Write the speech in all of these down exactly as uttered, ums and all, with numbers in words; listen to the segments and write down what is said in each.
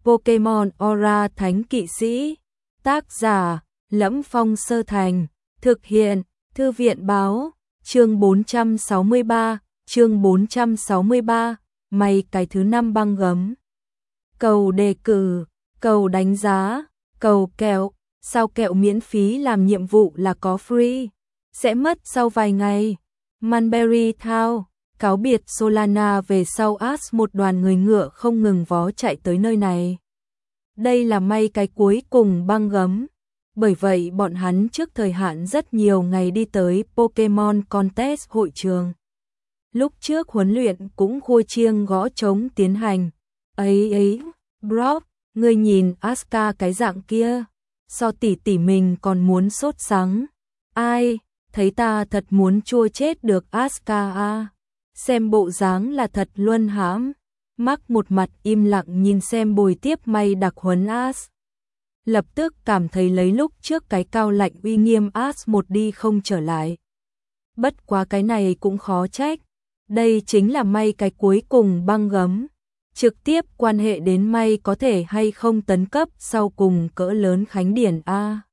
Pokemon Aura Thánh Kỵ Sĩ. Tác giả: Lẫm Phong Sơ Thành. Thực hiện: Thư viện báo. Chương bốn trăm sáu mươi ba, chương bốn trăm sáu mươi ba, may cái thứ năm băng gấm. Cầu đề cử, cầu đánh giá, cầu kẹo, sao kẹo miễn phí làm nhiệm vụ là có free, sẽ mất sau vài ngày. Mulberry Town, cáo biệt Solana về sau Ash, một đoàn người ngựa không ngừng vó chạy tới nơi này. Đây là may cái cuối cùng băng gấm. Bởi vậy bọn hắn trước thời hạn rất nhiều ngày đi tới Pokemon Contest hội trường. Lúc trước huấn luyện cũng khua chiêng gõ trống tiến hành. Ấy ấy, Brock, ngươi nhìn Asuka cái dạng kia, so tỷ tỷ mình còn muốn sốt sắng. Ai, thấy ta thật muốn chua chết được Asuka à. Xem bộ dáng là thật luân hãm. Mark một mặt im lặng nhìn xem bồi tiếp may đặc huấn Ash. Lập tức cảm thấy lấy lúc trước cái cao lạnh uy nghiêm Ash một đi không trở lại. Bất quá cái này cũng khó trách. Đây chính là may cái cuối cùng băng gấm. Trực tiếp quan hệ đến may có thể hay không tấn cấp sau cùng cỡ lớn khánh điển A.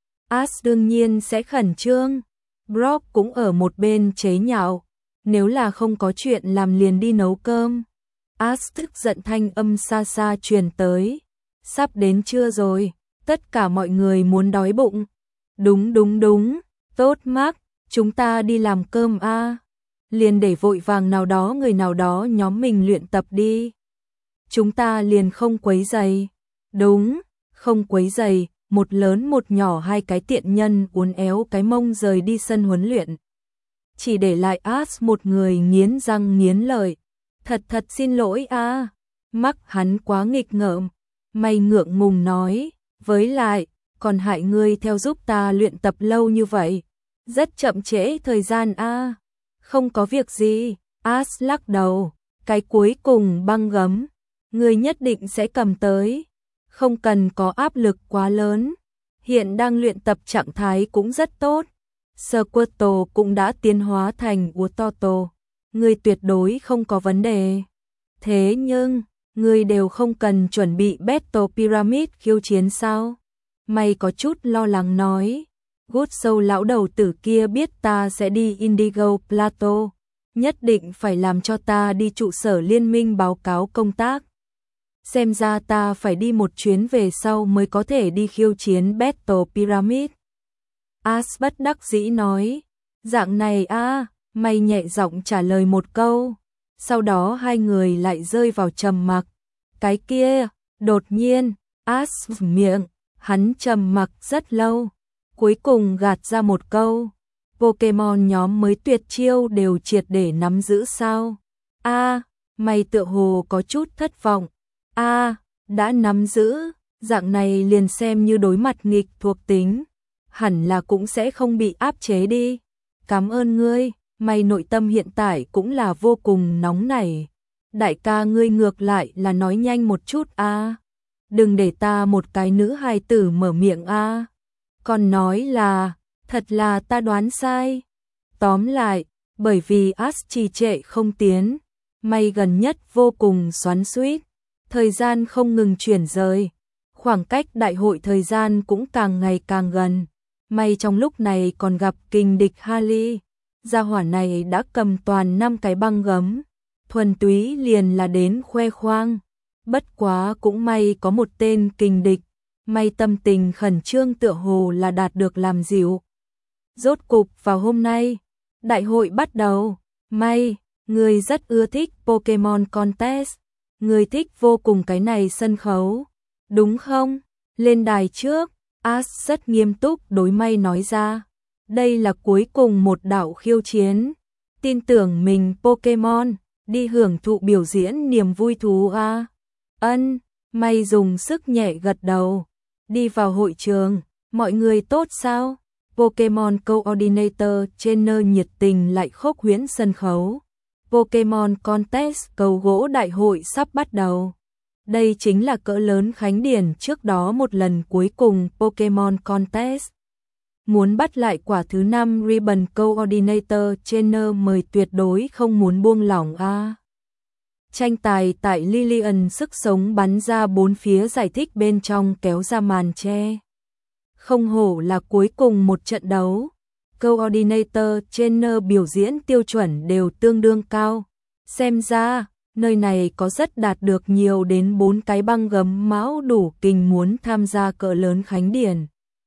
Ash đương nhiên sẽ khẩn trương. Brock cũng ở một bên chế nhạo. Nếu là không có chuyện làm liền đi nấu cơm. Ash tức giận thanh âm xa xa truyền tới. Sắp đến trưa rồi, tất cả mọi người muốn đói bụng. Đúng đúng đúng, tốt Mark, chúng ta đi làm cơm a. À. Liền để vội vàng nào đó người nào đó nhóm mình luyện tập đi. Chúng ta liền không quấy giày. Đúng, không quấy giày, một lớn một nhỏ hai cái tiện nhân uốn éo cái mông rời đi sân huấn luyện. Chỉ để lại Ash một người nghiến răng nghiến lợi. Thật thật xin lỗi a. À. Mắc hắn quá nghịch ngợm. May ngượng ngùng nói, với lại, còn hại ngươi theo giúp ta luyện tập lâu như vậy. Rất chậm trễ thời gian a. À. Không có việc gì, Ash lắc đầu, cái cuối cùng băng gấm. Ngươi nhất định sẽ cầm tới. Không cần có áp lực quá lớn. Hiện đang luyện tập trạng thái cũng rất tốt. Squirtle cũng đã tiến hóa thành Utoto. Ngươi tuyệt đối không có vấn đề. Thế nhưng, ngươi đều không cần chuẩn bị Battle Pyramid khiêu chiến sao? Mày có chút lo lắng nói. Good Soul lão đầu tử kia biết ta sẽ đi Indigo Plateau. Nhất định phải làm cho ta đi trụ sở liên minh báo cáo công tác. Xem ra ta phải đi một chuyến về sau mới có thể đi khiêu chiến Battle Pyramid. Ash bất đắc dĩ nói. Dạng này a. À, mày nhẹ giọng trả lời một câu, sau đó hai người lại rơi vào trầm mặc. Cái kia, đột nhiên, Ash miệng, hắn trầm mặc rất lâu, cuối cùng gạt ra một câu, Pokemon nhóm mới tuyệt chiêu đều triệt để nắm giữ sao? A, à, mày tựa hồ có chút thất vọng. A, à, đã nắm giữ, dạng này liền xem như đối mặt nghịch thuộc tính, hẳn là cũng sẽ không bị áp chế đi. Cảm ơn ngươi. Mày nội tâm hiện tại cũng là vô cùng nóng nảy. Đại ca ngươi ngược lại là nói nhanh một chút a. À. Đừng để ta một cái nữ hài tử mở miệng a. À. Còn nói là, thật là ta đoán sai. Tóm lại, bởi vì Ash trì trệ không tiến, mày gần nhất vô cùng xoắn xuýt, thời gian không ngừng chuyển rời, khoảng cách đại hội thời gian cũng càng ngày càng gần. Mày trong lúc này còn gặp kình địch Harley. Gia hỏa này đã cầm toàn năm cái băng gấm, thuần túy liền là đến khoe khoang. Bất quá cũng may có một tên kình địch, may tâm tình khẩn trương tựa hồ là đạt được làm dịu. Rốt cục vào hôm nay, đại hội bắt đầu. May, người rất ưa thích Pokemon Contest, người thích vô cùng cái này sân khấu, đúng không? Lên đài trước, Ash rất nghiêm túc đối May nói ra. Đây là cuối cùng một đạo khiêu chiến. Tin tưởng mình Pokemon, đi hưởng thụ biểu diễn niềm vui thú a. À. Ân, May dùng sức nhẹ gật đầu. Đi vào hội trường, mọi người tốt sao? Pokemon Coordinator Trainer nhiệt tình lại khốc huyễn sân khấu. Pokemon Contest cầu gỗ đại hội sắp bắt đầu. Đây chính là cỡ lớn khánh điển trước đó một lần cuối cùng Pokemon Contest. Muốn bắt lại quả thứ năm Ribbon Coordinator Trainer mời tuyệt đối không muốn buông lỏng a. À. Tranh tài tại Lillian sức sống bắn ra bốn phía giải thích bên trong kéo ra màn che. Không hổ là cuối cùng một trận đấu. Coordinator, trainer biểu diễn tiêu chuẩn đều tương đương cao. Xem ra, nơi này có rất đạt được nhiều đến bốn cái băng gấm máu đủ kình muốn tham gia cỡ lớn khánh điển.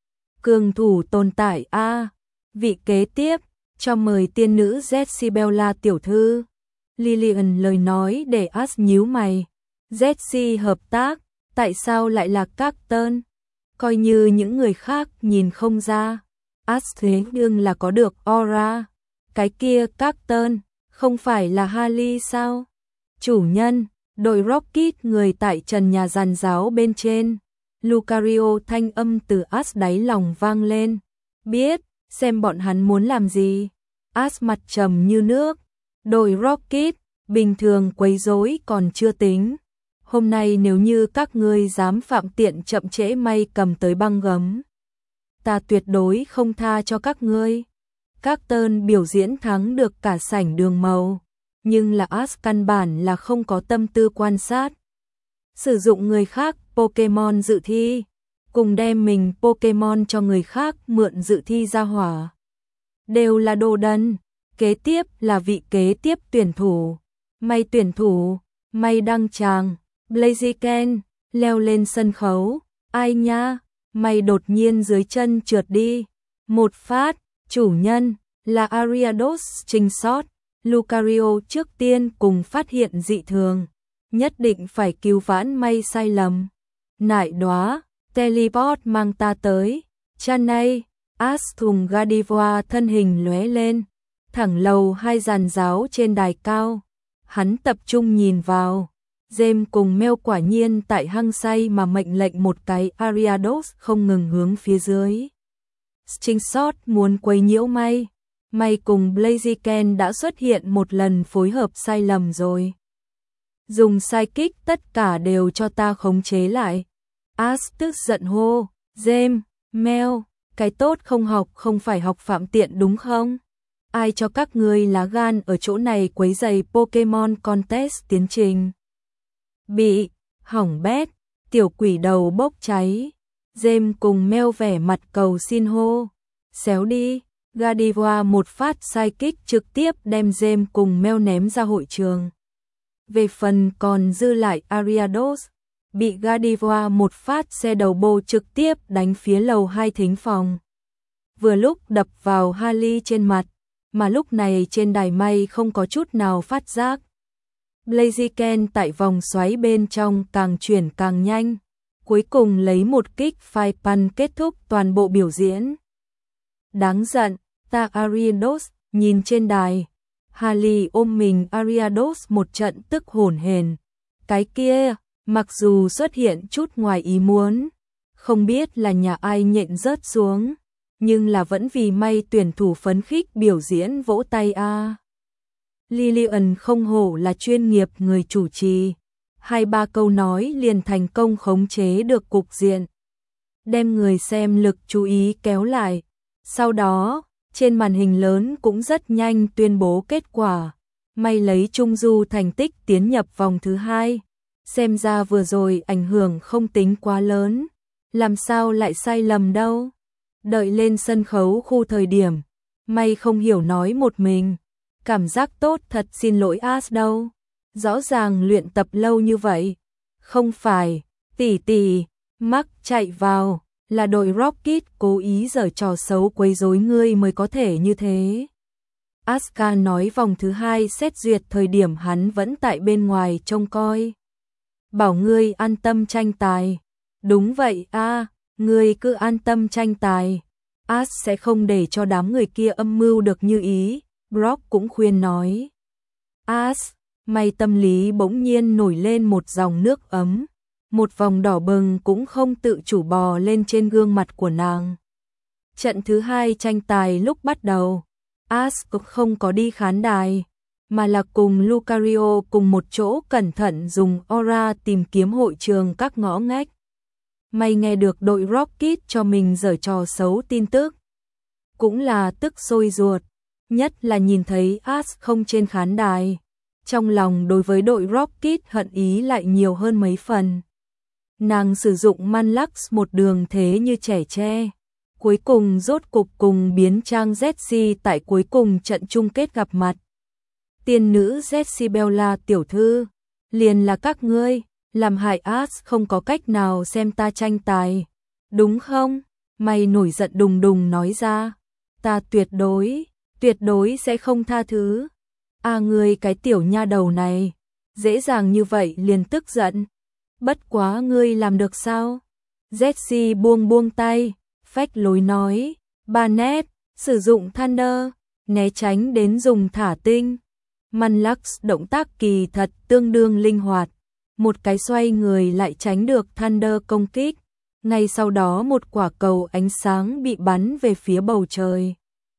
Cường thủ tồn tại a. Vị kế tiếp, cho mời tiên nữ Jezebella tiểu thư. Lillian lời nói để As nhíu mày. Jessie hợp tác, tại sao lại là Carlton? Coi như những người khác nhìn không ra. As thế nhưng là có được aura. Cái kia Carlton, không phải là Harley sao? Chủ nhân, đội Rocket người tại trần nhà giàn giáo bên trên. Lucario thanh âm từ As đáy lòng vang lên. Biết, xem bọn hắn muốn làm gì. As mặt trầm như nước. Đội Rocket, bình thường quấy rối còn chưa tính. Hôm nay nếu như các ngươi dám phạm tiện chậm trễ may cầm tới băng gấm, ta tuyệt đối không tha cho các ngươi. Carlton biểu diễn thắng được cả sảnh đường màu, nhưng là As căn bản là không có tâm tư quan sát. Sử dụng người khác Pokemon dự thi, cùng đem mình Pokemon cho người khác mượn dự thi ra hỏa. Đều là đồ đần. Kế tiếp là vị kế tiếp tuyển thủ. May tuyển thủ, may đăng tràng. Blaziken, leo lên sân khấu. Ai nha, may đột nhiên dưới chân trượt đi. Một phát, chủ nhân, là Ariados trình sót. Lucario trước tiên cùng phát hiện dị thường. Nhất định phải cứu vãn may sai lầm. Nại đóa, teleport mang ta tới. Chanay, As thùng Gardevoir thân hình lóe lên. Thẳng lầu hai giàn giáo trên đài cao. Hắn tập trung nhìn vào. James cùng Mel quả nhiên tại hăng say mà mệnh lệnh một cái Ariados không ngừng hướng phía dưới. Stingshot muốn quấy nhiễu may. May cùng Blaziken đã xuất hiện một lần phối hợp sai lầm rồi. Dùng sai kích tất cả đều cho ta khống chế lại. As tức giận hô. James, Mel, cái tốt không học không phải học phạm tiện đúng không? Ai cho các ngươi lá gan ở chỗ này quấy rầy Pokemon Contest tiến trình? Bị, hỏng bét, tiểu quỷ đầu bốc cháy. James cùng Mel vẻ mặt cầu xin hô. Xéo đi, Gardevoir một phát sai kích trực tiếp đem James cùng Mel ném ra hội trường. Về phần còn dư lại Ariados, bị Gardevoir một phát xe đầu bô trực tiếp đánh phía lầu hai thính phòng. Vừa lúc đập vào Harley trên mặt, mà lúc này trên đài may không có chút nào phát giác. Blaziken tại vòng xoáy bên trong càng chuyển càng nhanh, cuối cùng lấy một kích phai pan kết thúc toàn bộ biểu diễn. Đáng giận, ta Ariados, nhìn trên đài, Harley ôm mình Ariados một trận tức hổn hển. Cái kia, mặc dù xuất hiện chút ngoài ý muốn, không biết là nhà ai nhện rớt xuống, nhưng là vẫn vì may tuyển thủ phấn khích biểu diễn vỗ tay a. À. Lillian không hổ là chuyên nghiệp người chủ trì, hai ba câu nói liền thành công khống chế được cục diện, đem người xem lực chú ý kéo lại. Sau đó, trên màn hình lớn cũng rất nhanh tuyên bố kết quả, may lấy trung du thành tích tiến nhập vòng thứ hai. Xem ra vừa rồi ảnh hưởng không tính quá lớn, làm sao lại sai lầm đâu. Đợi lên sân khấu khu thời điểm, may không hiểu nói một mình, cảm giác tốt thật xin lỗi As đâu. Rõ ràng luyện tập lâu như vậy. Không phải, tỷ tỷ, mắc chạy vào, là đội Rocket cố ý giở trò xấu quấy rối ngươi mới có thể như thế. Asuka nói vòng thứ hai xét duyệt thời điểm hắn vẫn tại bên ngoài trông coi. Bảo ngươi an tâm tranh tài. Đúng vậy a, à, ngươi cứ an tâm tranh tài. As sẽ không để cho đám người kia âm mưu được như ý, Brock cũng khuyên nói. As, may tâm lý bỗng nhiên nổi lên một dòng nước ấm, một vòng đỏ bừng cũng không tự chủ bò lên trên gương mặt của nàng. Trận thứ hai tranh tài lúc bắt đầu, As cũng không có đi khán đài, mà là cùng Lucario cùng một chỗ cẩn thận dùng aura tìm kiếm hội trường các ngõ ngách. May nghe được đội Rocket cho mình giở trò xấu tin tức, cũng là tức sôi ruột, nhất là nhìn thấy As không trên khán đài, trong lòng đối với đội Rocket hận ý lại nhiều hơn mấy phần. Nàng sử dụng Manlux một đường thế như trẻ tre, cuối cùng rốt cục cùng biến trang Jessie tại cuối cùng trận chung kết gặp mặt. Tiên nữ Jezebella tiểu thư, liền là các ngươi, làm hại As không có cách nào xem ta tranh tài, đúng không? Mày nổi giận đùng đùng nói ra, ta tuyệt đối, tuyệt đối sẽ không tha thứ. À ngươi cái tiểu nha đầu này, dễ dàng như vậy liền tức giận. Bất quá ngươi làm được sao? Jessie buông buông tay, phách lối nói, Barnett, sử dụng Thunder, né tránh đến dùng thả tinh. Manlux động tác kỳ thật tương đương linh hoạt, một cái xoay người lại tránh được Thunder công kích. Ngay sau đó một quả cầu ánh sáng bị bắn về phía bầu trời,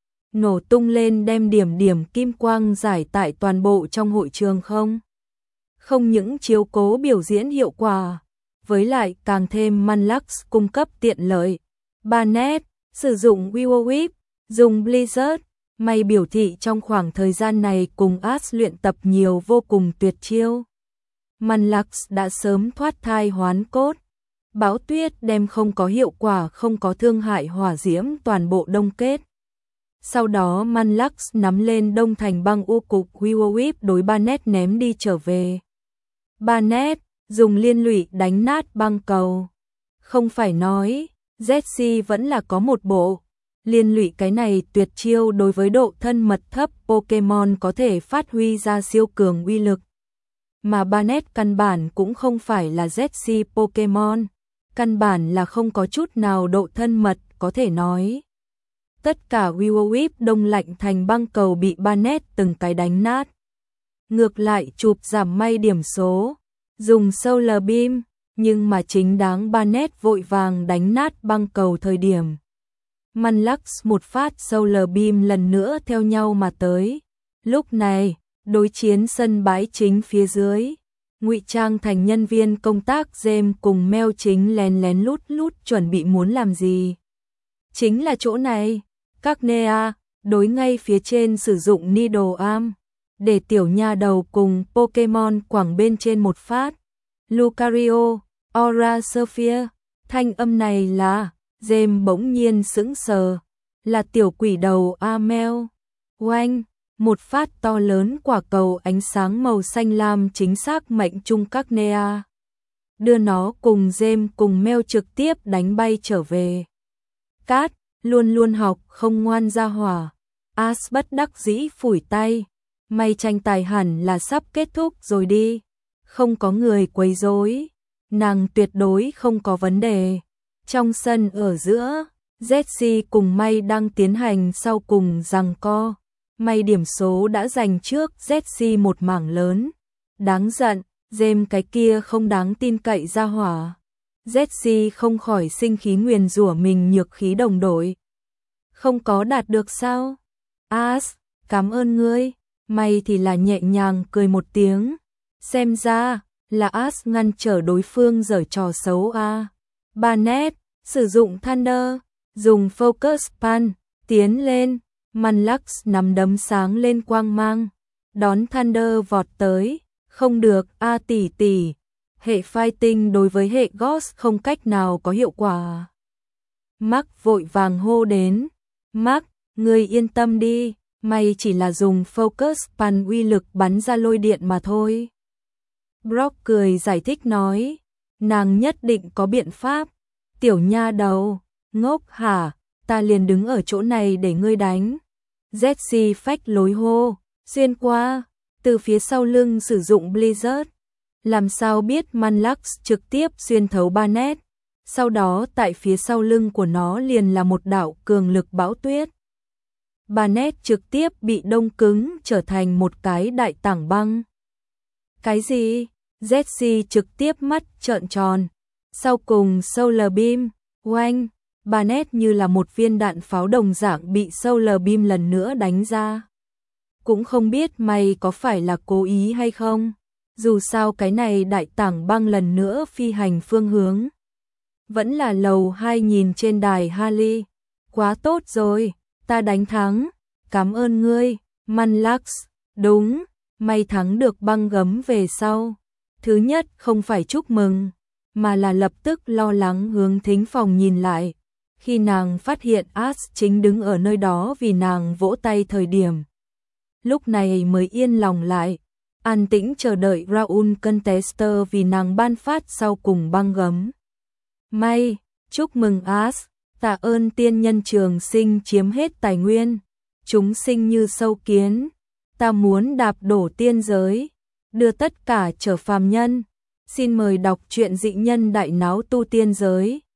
nổ tung lên đem điểm điểm kim quang rải tại toàn bộ trong hội trường không. Không những chiếu cố biểu diễn hiệu quả, với lại càng thêm Manlux cung cấp tiện lợi. Barnett, sử dụng Will Whip, dùng Blizzard, mày biểu thị trong khoảng thời gian này cùng As luyện tập nhiều vô cùng tuyệt chiêu. Manlux đã sớm thoát thai hoán cốt. Bão tuyết đem không có hiệu quả không có thương hại hỏa diễm toàn bộ đông kết. Sau đó Manlux nắm lên đông thành băng u cục Will Whip đối Barnett ném đi trở về. Barnett dùng liên lụy đánh nát băng cầu. Không phải nói, Jessie vẫn là có một bộ. Liên lụy cái này tuyệt chiêu đối với độ thân mật thấp Pokemon có thể phát huy ra siêu cường uy lực. Mà Barnett căn bản cũng không phải là Jessie Pokemon. Căn bản là không có chút nào độ thân mật có thể nói. Tất cả Will Whip đông lạnh thành băng cầu bị Barnett từng cái đánh nát. Ngược lại chụp giảm may điểm số, dùng Solar Beam, nhưng mà chính đáng Barnett vội vàng đánh nát băng cầu thời điểm. Manlux một phát Solar Beam lần nữa theo nhau mà tới. Lúc này, đối chiến sân bãi chính phía dưới, ngụy trang thành nhân viên công tác James cùng Mel chính lén lén lút lút chuẩn bị muốn làm gì. Chính là chỗ này, các Nea, đối ngay phía trên sử dụng Needle Arm, để tiểu nha đầu cùng Pokemon quẳng bên trên một phát. Lucario, Aura Sphere, thanh âm này là, James bỗng nhiên sững sờ, là tiểu quỷ đầu Amel. Oanh, một phát to lớn quả cầu ánh sáng màu xanh lam chính xác mệnh trung các Nea. Đưa nó cùng James cùng Mel trực tiếp đánh bay trở về. Cát, luôn luôn học không ngoan ra hỏa. As bất đắc dĩ phủi tay. May tranh tài hẳn là sắp kết thúc rồi đi. Không có người quấy rối, nàng tuyệt đối không có vấn đề. Trong sân ở giữa, Jessie cùng May đang tiến hành sau cùng giằng co. May điểm số đã giành trước Jessie một mảng lớn. Đáng giận, James cái kia không đáng tin cậy ra hỏa. Jessie không khỏi sinh khí nguyền rủa mình nhược khí đồng đội. Không có đạt được sao? As, cảm ơn ngươi. May thì là nhẹ nhàng cười một tiếng. Xem ra, là As ngăn trở đối phương giở trò xấu a. À. Barnett, sử dụng Thunder, dùng Focus Pan, tiến lên. Manlux nắm đấm sáng lên quang mang, đón Thunder vọt tới. Không được, a tỷ tỷ. Hệ Fighting đối với hệ Ghost không cách nào có hiệu quả. Mark vội vàng hô đến. Mark, ngươi yên tâm đi, mày chỉ là dùng Focus Pan uy lực bắn ra lôi điện mà thôi. Brock cười giải thích nói, nàng nhất định có biện pháp. Tiểu nha đầu, ngốc hả, ta liền đứng ở chỗ này để ngươi đánh. Jessie phách lối hô, xuyên qua, từ phía sau lưng sử dụng Blizzard. Làm sao biết Manlux trực tiếp xuyên thấu Barnett. Sau đó tại phía sau lưng của nó liền là một đạo cường lực bão tuyết. Barnett trực tiếp bị đông cứng trở thành một cái đại tảng băng. Cái gì? Jessie trực tiếp mắt trợn tròn. Sau cùng Solar Beam, oanh, Barnett như là một viên đạn pháo đồng dạng bị Solar Beam lần nữa đánh ra. Cũng không biết mày có phải là cố ý hay không. Dù sao cái này đại tảng băng lần nữa phi hành phương hướng. Vẫn là lầu hai nhìn trên đài Harley. Quá tốt rồi, ta đánh thắng. Cảm ơn ngươi, Manlux. Đúng, may thắng được băng gấm về sau. Thứ nhất không phải chúc mừng, mà là lập tức lo lắng hướng thính phòng nhìn lại. Khi nàng phát hiện Ash chính đứng ở nơi đó vì nàng vỗ tay thời điểm. Lúc này mới yên lòng lại, an tĩnh chờ đợi Raoul Contester vì nàng ban phát sau cùng băng gấm. May, chúc mừng Ash, tạ ơn tiên nhân trường sinh chiếm hết tài nguyên, chúng sinh như sâu kiến, ta muốn đạp đổ tiên giới, đưa tất cả trở phàm nhân. Xin mời đọc truyện Dị Nhân Đại Náo Tu Tiên Giới.